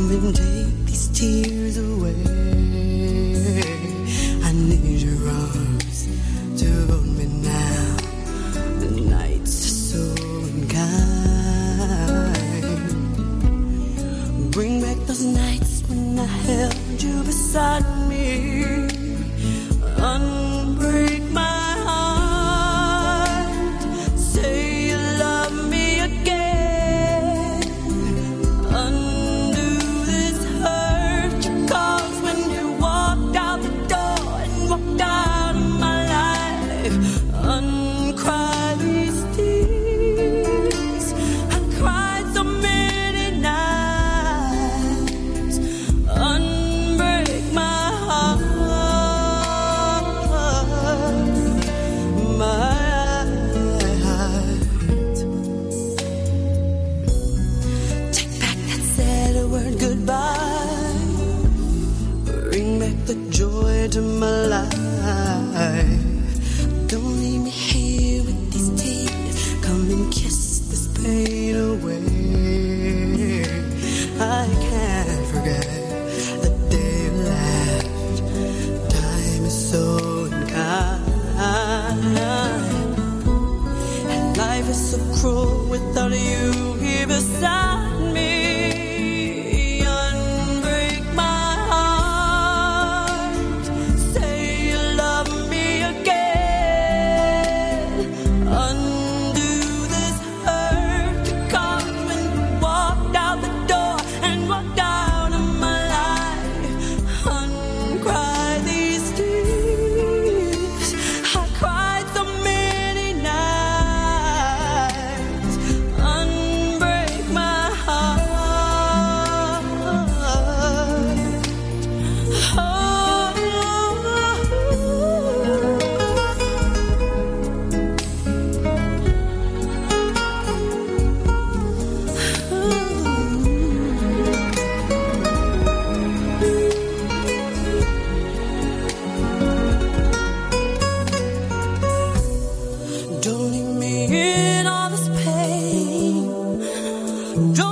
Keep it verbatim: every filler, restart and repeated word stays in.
Come and take these tears away. I need your arms to hold me now. The nights are so unkind. Bring back those nights when I held you beside me. Unbreak my heart. Say you love me again. Undo this hurt you caused when you walked out the door and walked out of my life. Uncry these tears. I cried so many nights. Unbreak my heart. The joy to my life. Don't leave me here with these tears. Come and kiss this pain away. I can't forget the day you left. Time is so unkind, and life is so cruel without you here beside me. Don't leave me in all this pain. Don't